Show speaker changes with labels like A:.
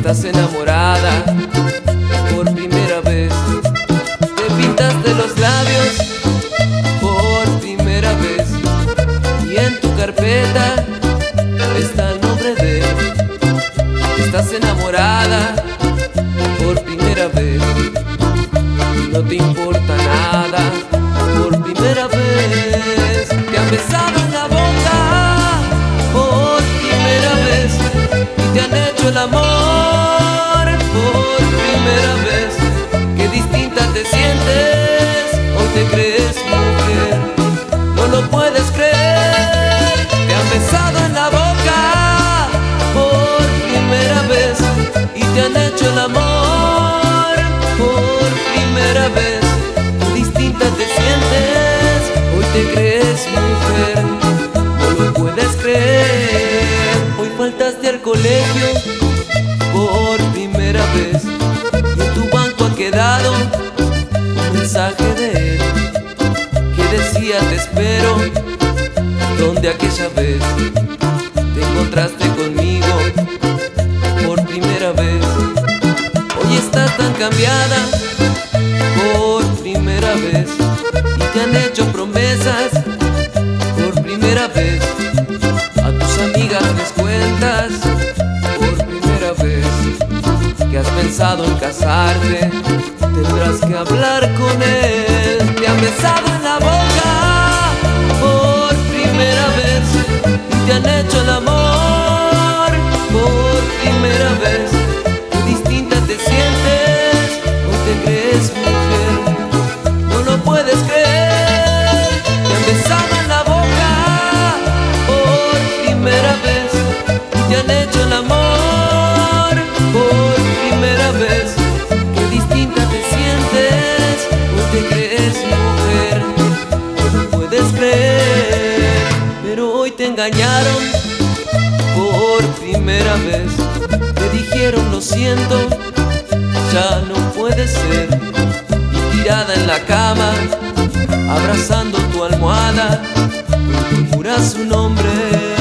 A: estás enamorada por primera vez. Te pintaste los labios por primera vez y en tu carpeta está el nombre de él. Estás enamorada por primera vez y no te importa nada. Por primera vez te han besado en la boca por primera vez y te han hecho el amor por primera vez. Qué distinta te sientes, hoy te crees mujer, no lo puedes creer. Te han besado en la boca por primera vez y te han hecho el amor por primera vez. Qué distinta te sientes, hoy te crees mujer, no lo puedes creer. Hoy faltaste al colegio por primera vez y en tu banco ha quedado un mensaje de él que decía te espero, donde aquella vez te encontraste conmigo por primera vez. Hoy estás tan cambiada por primera vez y te han hecho promesas por primera vez. A tus amigas les cuentas por primera vez que has pensado en casarte, tendrás que hablar con él. Te han besado en la boca por primera vez y te han hecho el amor por primera vez. Qué distinta te sientes, hoy te crees mujer, no lo puedes creer. Te han besado en la boca por primera vez y te han hecho el amor por primera vez. Qué distinta te sientes, hoy te crees mujer, no lo puedes creer. Pero hoy te engañaron por primera vez, te dijeron lo siento, ya no puede ser. Y tirada en la cama, abrazando tu almohada, murmuras su nombre.